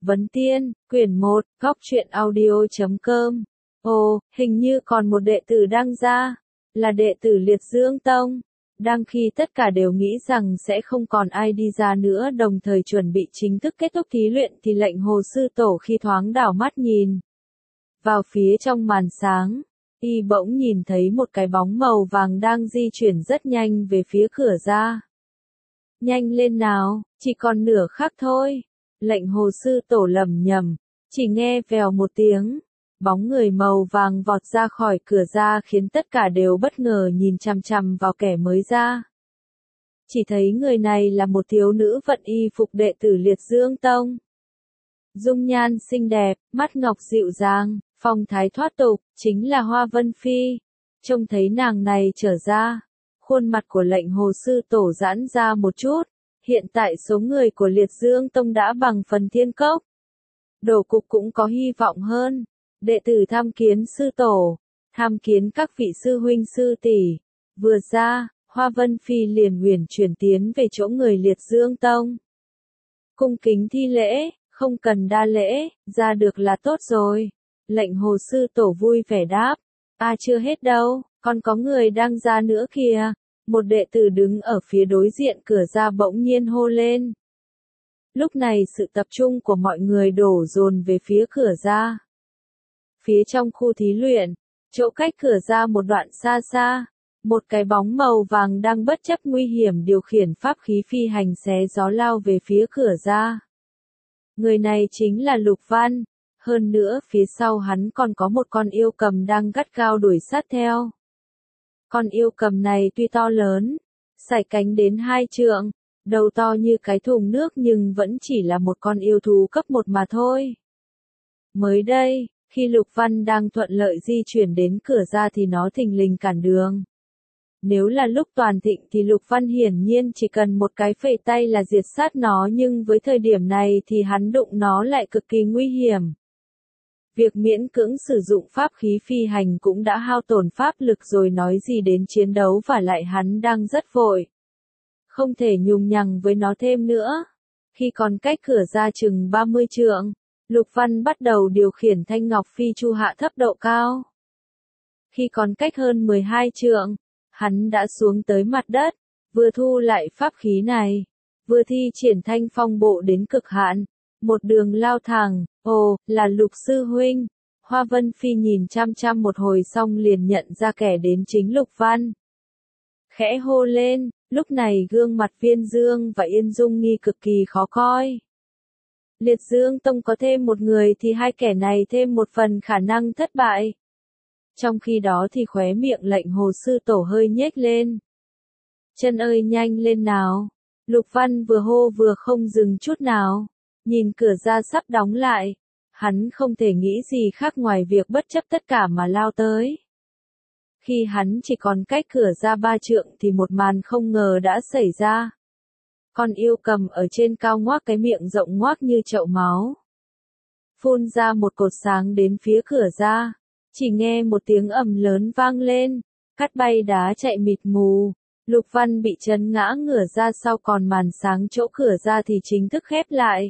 Vấn Tiên, quyển 1, góc truyện audio.com. Ồ, hình như còn một đệ tử đang ra, là đệ tử Liệt Dương Tông. Đang khi tất cả đều nghĩ rằng sẽ không còn ai đi ra nữa, đồng thời chuẩn bị chính thức kết thúc thí luyện, thì lệnh Hồ sư tổ khi thoáng đảo mắt nhìn vào phía trong màn sáng, y bỗng nhìn thấy một cái bóng màu vàng đang di chuyển rất nhanh về phía cửa ra. Nhanh lên nào, chỉ còn nửa khắc thôi. Lệnh Hồ sư tổ lẩm nhẩm, chỉ nghe vèo một tiếng, bóng người màu vàng vọt ra khỏi cửa ra khiến tất cả đều bất ngờ nhìn chằm chằm vào kẻ mới ra. Chỉ thấy người này là một thiếu nữ vận y phục đệ tử Liệt Dương Tông. Dung nhan xinh đẹp, mắt ngọc dịu dàng, phong thái thoát tục, chính là Hoa Vân Phi. Trông thấy nàng này trở ra, khuôn mặt của lệnh Hồ sư tổ giãn ra một chút. Hiện tại số người của Liệt Dương Tông đã bằng phần Thiên Cốc. Đổ cục cũng có hy vọng hơn. Đệ tử tham kiến sư tổ, tham kiến các vị sư huynh sư tỷ. Vừa ra, Hoa Vân Phi liền uyển chuyển tiến về chỗ người Liệt Dương Tông. Cung kính thi lễ, không cần đa lễ, ra được là tốt rồi. Lệnh Hồ sư tổ vui vẻ đáp, chưa hết đâu, còn có người đang ra nữa kìa. Một đệ tử đứng ở phía đối diện cửa ra bỗng nhiên hô lên. Lúc này sự tập trung của mọi người đổ dồn về phía cửa ra. Phía trong khu thí luyện, chỗ cách cửa ra một đoạn xa xa, một cái bóng màu vàng đang bất chấp nguy hiểm điều khiển pháp khí phi hành xé gió lao về phía cửa ra. Người này chính là Lục Văn, hơn nữa phía sau hắn còn có một con yêu cầm đang gắt gao đuổi sát theo. Con yêu cầm này tuy to lớn, sải cánh đến 2 trượng, đầu to như cái thùng nước nhưng vẫn chỉ là một con yêu thú cấp 1 mà thôi. Mới đây, khi Lục Văn đang thuận lợi di chuyển đến cửa ra thì nó thình lình cản đường. Nếu là lúc toàn thịnh thì Lục Văn hiển nhiên chỉ cần một cái phẩy tay là diệt sát nó, nhưng với thời điểm này thì hắn đụng nó lại cực kỳ nguy hiểm. Việc miễn cưỡng sử dụng pháp khí phi hành cũng đã hao tổn pháp lực rồi nói gì đến chiến đấu, và lại hắn đang rất vội. Không thể nhùng nhằng với nó thêm nữa. Khi còn cách cửa ra chừng 30 trượng, Lục Văn bắt đầu điều khiển thanh ngọc phi chu hạ thấp độ cao. Khi còn cách hơn 12 trượng, hắn đã xuống tới mặt đất, vừa thu lại pháp khí này, vừa thi triển thanh phong bộ đến cực hạn. Một đường lao thẳng, ồ, là Lục sư huynh. Hoa Vân Phi nhìn chăm chăm một hồi xong liền nhận ra kẻ đến chính Lục Văn. Khẽ hô lên, lúc này gương mặt Viên Dương và Yên Dung Nghi cực kỳ khó coi. Liệt Dương Tông có thêm một người thì hai kẻ này thêm một phần khả năng thất bại. Trong khi đó thì khóe miệng lệnh Hồ sư tổ hơi nhếch lên. Chân ơi nhanh lên nào. Lục Văn vừa hô vừa không dừng chút nào. Nhìn cửa ra sắp đóng lại, hắn không thể nghĩ gì khác ngoài việc bất chấp tất cả mà lao tới. Khi hắn chỉ còn cách cửa ra 3 trượng thì một màn không ngờ đã xảy ra. Con yêu cầm ở trên cao ngoác cái miệng rộng ngoác như chậu máu, phun ra một cột sáng đến phía cửa ra. Chỉ nghe một tiếng ầm lớn vang lên, cát bay đá chạy mịt mù. Lục Văn bị chấn ngã ngửa ra sau, còn màn sáng chỗ cửa ra thì chính thức khép lại.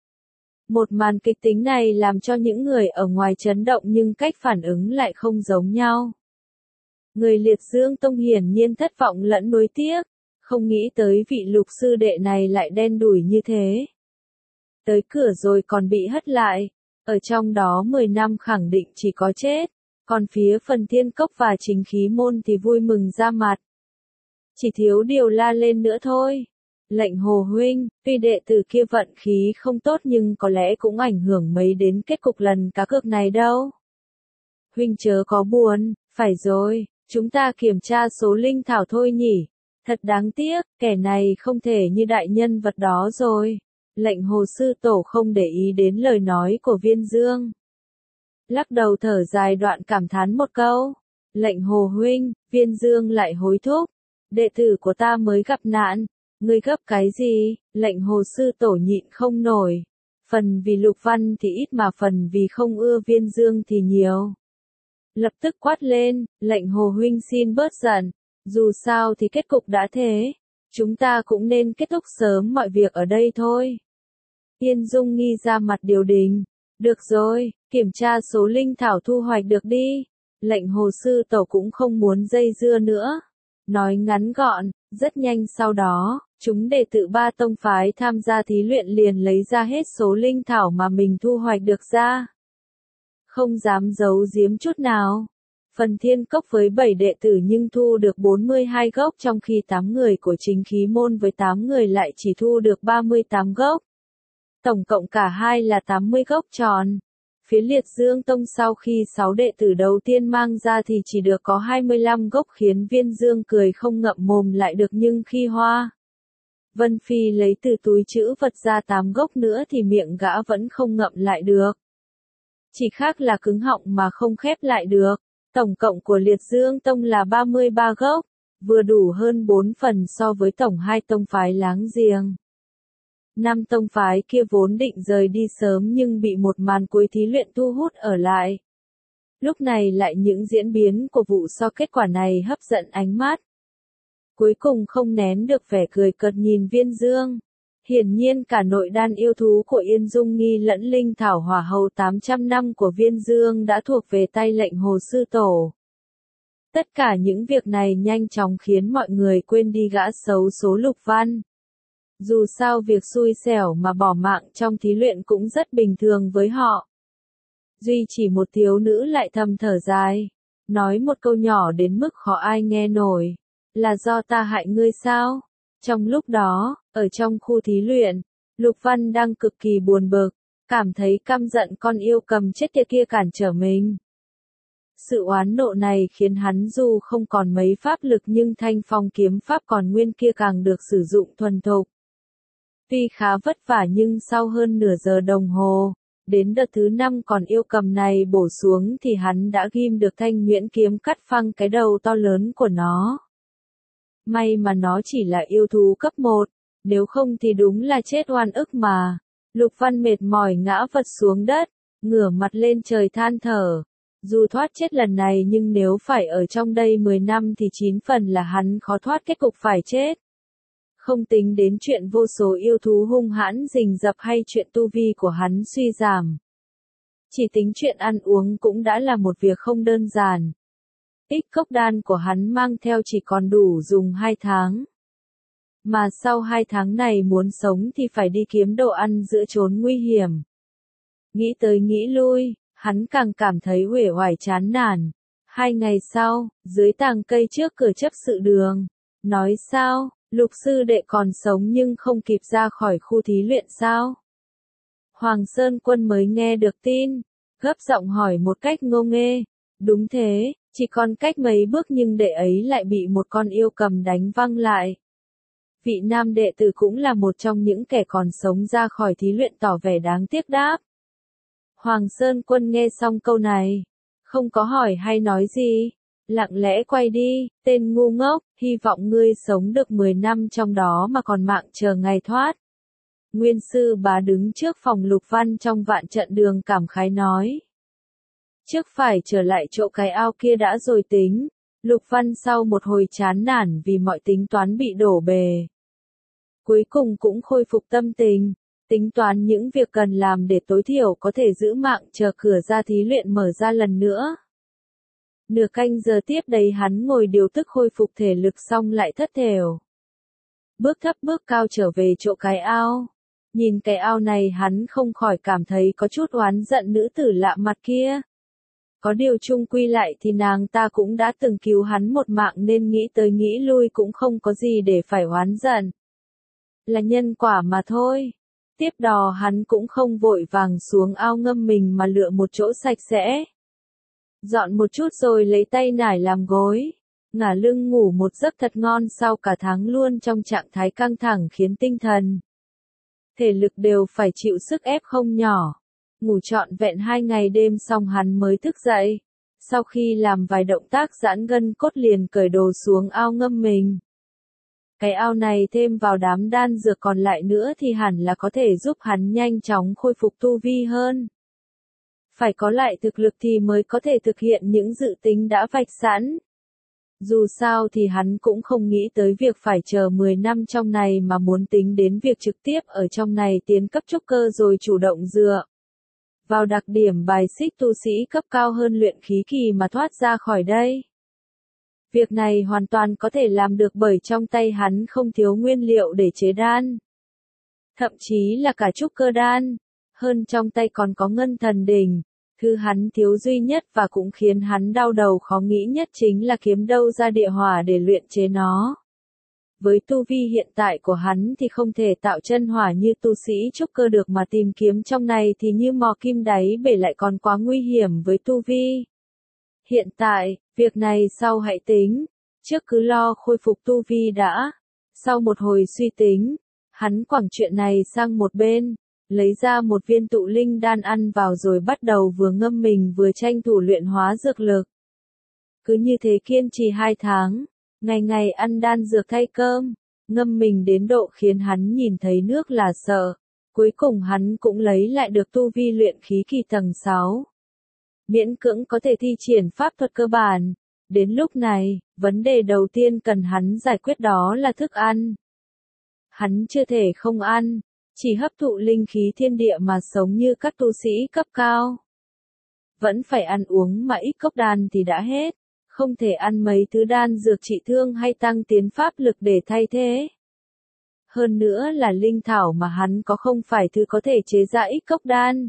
Một màn kịch tính này làm cho những người ở ngoài chấn động, nhưng cách phản ứng lại không giống nhau. Người Liệt Dương Tông hiển nhiên thất vọng lẫn nuối tiếc, không nghĩ tới vị Lục sư đệ này lại đen đủi như thế. Tới cửa rồi còn bị hất lại, ở trong đó 10 năm khẳng định chỉ có chết, còn phía phần Thiên Cốc và Chính Khí Môn thì vui mừng ra mặt. Chỉ thiếu điều la lên nữa thôi. Lệnh Hồ huynh, tuy đệ tử kia vận khí không tốt nhưng có lẽ cũng ảnh hưởng mấy đến kết cục lần cá cược này đâu. Huynh chớ có buồn, phải rồi, chúng ta kiểm tra số linh thảo thôi nhỉ. Thật đáng tiếc, kẻ này không thể như đại nhân vật đó rồi. Lệnh Hồ sư tổ không để ý đến lời nói của Viên Dương. Lắc đầu thở dài đoạn cảm thán một câu. Lệnh Hồ huynh, Viên Dương lại hối thúc. Đệ tử của ta mới gặp nạn. Ngươi gấp cái gì? Lệnh Hồ sư tổ nhịn không nổi. Phần vì Lục Văn thì ít mà phần vì không ưa Viên Dương thì nhiều. Lập tức quát lên, lệnh Hồ huynh xin bớt giận. Dù sao thì kết cục đã thế. Chúng ta cũng nên kết thúc sớm mọi việc ở đây thôi. Yên Dung Nghi ra mặt điều đình. Được rồi, kiểm tra số linh thảo thu hoạch được đi. Lệnh Hồ sư tổ cũng không muốn dây dưa nữa. Nói ngắn gọn, rất nhanh sau đó, chúng đệ tử ba tông phái tham gia thí luyện liền lấy ra hết số linh thảo mà mình thu hoạch được ra. Không dám giấu giếm chút nào. Phần Thiên Cốc với 7 đệ tử nhưng thu được 42 gốc, trong khi 8 người của Chính Khí Môn với 8 người lại chỉ thu được 38 gốc. Tổng cộng cả hai là 80 gốc tròn. Phía Liệt Dương Tông sau khi 6 đệ tử đầu tiên mang ra thì chỉ được có 25 gốc, khiến Viên Dương cười không ngậm mồm lại được, nhưng khi Hoa Vân Phi lấy từ túi trữ vật ra 8 gốc nữa thì miệng gã vẫn không ngậm lại được. Chỉ khác là cứng họng mà không khép lại được. Tổng cộng của Liệt Dương Tông là 33 gốc, vừa đủ hơn 4 phần so với tổng 2 tông phái láng giềng. 5 tông phái kia vốn định rời đi sớm nhưng bị một màn cuối thí luyện thu hút ở lại. Lúc này lại những diễn biến của vụ so kết quả này hấp dẫn ánh mắt. Cuối cùng không nén được vẻ cười cợt nhìn Viên Dương. Hiển nhiên cả nội đan yêu thú của Yên Dung Nghi lẫn linh thảo hỏa hầu 800 năm của Viên Dương đã thuộc về tay lệnh Hồ sư tổ. Tất cả những việc này nhanh chóng khiến mọi người quên đi gã xấu số Lục Văn. Dù sao việc xui xẻo mà bỏ mạng trong thí luyện cũng rất bình thường với họ. Duy chỉ một thiếu nữ lại thầm thở dài, nói một câu nhỏ đến mức khó ai nghe nổi. Là do ta hại ngươi sao? Trong lúc đó, ở trong khu thí luyện, Lục Văn đang cực kỳ buồn bực, cảm thấy căm giận con yêu cầm chết tiệt kia cản trở mình. Sự oán nộ này khiến hắn dù không còn mấy pháp lực nhưng thanh phong kiếm pháp còn nguyên kia càng được sử dụng thuần thục. Tuy khá vất vả nhưng sau hơn nửa giờ đồng hồ, đến đợt thứ 5 còn yêu cầm này bổ xuống thì hắn đã ghim được thanh nhuyễn kiếm cắt phăng cái đầu to lớn của nó. May mà nó chỉ là yêu thú cấp 1, nếu không thì đúng là chết oan ức mà. Lục Văn mệt mỏi ngã vật xuống đất, ngửa mặt lên trời than thở. Dù thoát chết lần này nhưng nếu phải ở trong đây 10 năm thì 9 phần là hắn khó thoát kết cục phải chết. Không tính đến chuyện vô số yêu thú hung hãn rình rập hay chuyện tu vi của hắn suy giảm. Chỉ tính chuyện ăn uống cũng đã là một việc không đơn giản. Ích cốc đan của hắn mang theo chỉ còn đủ dùng 2 tháng. Mà sau 2 tháng này muốn sống thì phải đi kiếm đồ ăn giữa chốn nguy hiểm. Nghĩ tới nghĩ lui, hắn càng cảm thấy uể oải chán nản. 2 ngày sau, dưới tàng cây trước cửa chấp sự đường. Nói sao, Lục sư đệ còn sống nhưng không kịp ra khỏi khu thí luyện sao? Hoàng Sơn Quân mới nghe được tin, gấp giọng hỏi một cách ngô nghê. Đúng thế, chỉ còn cách mấy bước nhưng đệ ấy lại bị một con yêu cầm đánh văng lại. Vị nam đệ tử cũng là một trong những kẻ còn sống ra khỏi thí luyện tỏ vẻ đáng tiếc đáp. Hoàng Sơn Quân nghe xong câu này, không có hỏi hay nói gì, lặng lẽ quay đi, tên ngu ngốc, hy vọng ngươi sống được 10 năm trong đó mà còn mạng chờ ngày thoát. Nguyên sư bá đứng trước phòng Lục Văn trong vạn trận đường cảm khái nói. Trước phải trở lại chỗ cái ao kia đã rồi tính. Lục Văn sau một hồi chán nản vì mọi tính toán bị đổ bề. Cuối cùng cũng khôi phục tâm tình, tính toán những việc cần làm để tối thiểu có thể giữ mạng chờ cửa ra thí luyện mở ra lần nữa. Nửa canh giờ tiếp đấy hắn ngồi điều tức khôi phục thể lực xong lại thất thểu. Bước thấp bước cao trở về chỗ cái ao. Nhìn cái ao này hắn không khỏi cảm thấy có chút oán giận nữ tử lạ mặt kia. Có điều chung quy lại thì nàng ta cũng đã từng cứu hắn một mạng nên nghĩ tới nghĩ lui cũng không có gì để phải oán giận. Là nhân quả mà thôi. Tiếp đó hắn cũng không vội vàng xuống ao ngâm mình mà lựa một chỗ sạch sẽ. Dọn một chút rồi lấy tay nải làm gối. Ngả lưng ngủ một giấc thật ngon sau cả tháng luôn trong trạng thái căng thẳng khiến tinh thần, thể lực đều phải chịu sức ép không nhỏ. Ngủ trọn vẹn 2 ngày đêm xong hắn mới thức dậy. Sau khi làm vài động tác giãn gân cốt liền cởi đồ xuống ao ngâm mình. Cái ao này thêm vào đám đan dược còn lại nữa thì hẳn là có thể giúp hắn nhanh chóng khôi phục tu vi hơn. Phải có lại thực lực thì mới có thể thực hiện những dự tính đã vạch sẵn. Dù sao thì hắn cũng không nghĩ tới việc phải chờ 10 năm trong này mà muốn tính đến việc trực tiếp ở trong này tiến cấp trúc cơ rồi chủ động dựa vào đặc điểm bài xích tu sĩ cấp cao hơn luyện khí kỳ mà thoát ra khỏi đây. Việc này hoàn toàn có thể làm được bởi trong tay hắn không thiếu nguyên liệu để chế đan. Thậm chí là cả trúc cơ đan. Hơn trong tay còn có ngân thần đỉnh. Thứ hắn thiếu duy nhất và cũng khiến hắn đau đầu khó nghĩ nhất chính là kiếm đâu ra địa hỏa để luyện chế nó. Với tu vi hiện tại của hắn thì không thể tạo chân hỏa như tu sĩ trúc cơ được mà tìm kiếm trong này thì như mò kim đáy bể lại còn quá nguy hiểm với tu vi. Hiện tại, việc này sau hãy tính, trước cứ lo khôi phục tu vi đã. Sau một hồi suy tính, hắn quẳng chuyện này sang một bên, lấy ra một viên tụ linh đan ăn vào rồi bắt đầu vừa ngâm mình vừa tranh thủ luyện hóa dược lực. Cứ như thế kiên trì 2 tháng, ngày ngày ăn đan dược thay cơm, ngâm mình đến độ khiến hắn nhìn thấy nước là sợ. Cuối cùng hắn cũng lấy lại được tu vi luyện khí kỳ tầng 6. Miễn cưỡng có thể thi triển pháp thuật cơ bản. Đến lúc này, vấn đề đầu tiên cần hắn giải quyết đó là thức ăn. Hắn chưa thể không ăn, chỉ hấp thụ linh khí thiên địa mà sống như các tu sĩ cấp cao. Vẫn phải ăn uống mà ít cốc đan thì đã hết, không thể ăn mấy thứ đan dược trị thương hay tăng tiến pháp lực để thay thế. Hơn nữa là linh thảo mà hắn có không phải thứ có thể chế ra ít cốc đan.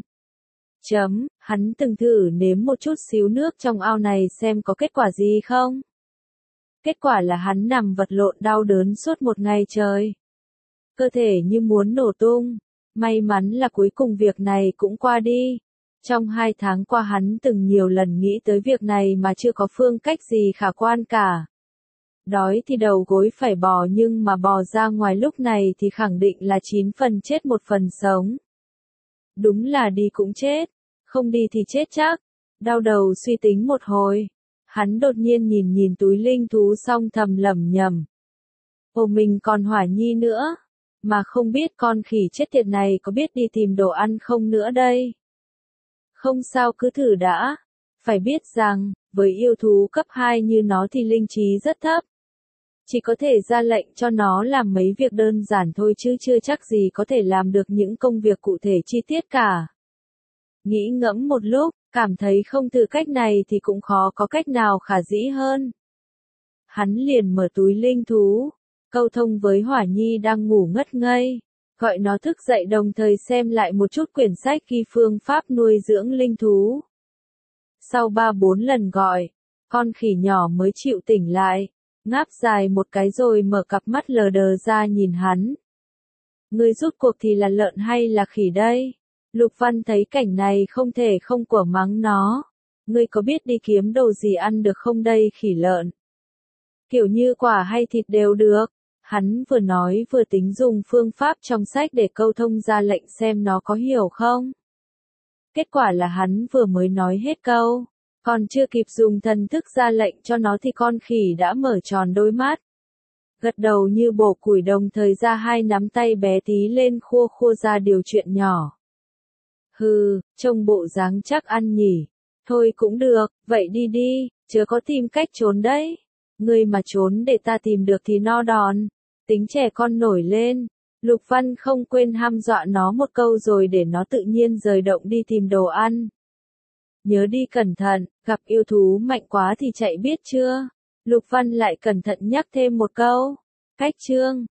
Hắn từng thử nếm một chút xíu nước trong ao này xem có kết quả gì không. Kết quả là hắn nằm vật lộn đau đớn suốt một ngày trời. Cơ thể như muốn nổ tung. May mắn là cuối cùng việc này cũng qua đi. Trong 2 tháng qua hắn từng nhiều lần nghĩ tới việc này mà chưa có phương cách gì khả quan cả. Đói thì đầu gối phải bò nhưng mà bò ra ngoài lúc này thì khẳng định là 9 phần chết 1 phần sống. Đúng là đi cũng chết, không đi thì chết chắc. Đau đầu suy tính một hồi, hắn đột nhiên nhìn túi linh thú xong thầm lẩm nhẩm. Ồ mình còn Hỏa Nhi nữa, mà không biết con khỉ chết tiệt này có biết đi tìm đồ ăn không nữa đây. Không sao cứ thử đã, phải biết rằng, với yêu thú cấp 2 như nó thì linh trí rất thấp. Chỉ có thể ra lệnh cho nó làm mấy việc đơn giản thôi chứ chưa chắc gì có thể làm được những công việc cụ thể chi tiết cả. Nghĩ ngẫm một lúc, cảm thấy không thử cách này thì cũng khó có cách nào khả dĩ hơn. Hắn liền mở túi linh thú, câu thông với Hỏa Nhi đang ngủ ngất ngây, gọi nó thức dậy đồng thời xem lại một chút quyển sách ghi phương pháp nuôi dưỡng linh thú. Sau 3-4 lần gọi, con khỉ nhỏ mới chịu tỉnh lại, ngáp dài một cái rồi mở cặp mắt lờ đờ ra nhìn hắn. Ngươi rút cuộc thì là lợn hay là khỉ đây? Lục Văn thấy cảnh này không thể không của mắng nó. Ngươi có biết đi kiếm đồ gì ăn được không đây khỉ lợn? Kiểu như quả hay thịt đều được. Hắn vừa nói vừa tính dùng phương pháp trong sách để câu thông ra lệnh xem nó có hiểu không. Kết quả là hắn vừa mới nói hết câu, còn chưa kịp dùng thần thức ra lệnh cho nó thì con khỉ đã mở tròn đôi mắt. Gật đầu như bổ củi đồng thời ra 2 nắm tay bé tí lên khua khua ra điều chuyện nhỏ. Hừ, trông bộ dáng chắc ăn nhỉ. Thôi cũng được, vậy đi đi, chớ có tìm cách trốn đấy. Ngươi mà trốn để ta tìm được thì no đòn. Tính trẻ con nổi lên. Lục Văn không quên hăm dọa nó một câu rồi để nó tự nhiên rời động đi tìm đồ ăn. Nhớ đi cẩn thận, gặp yêu thú mạnh quá thì chạy biết chưa? Lục Văn lại cẩn thận nhắc thêm một câu. Cách chương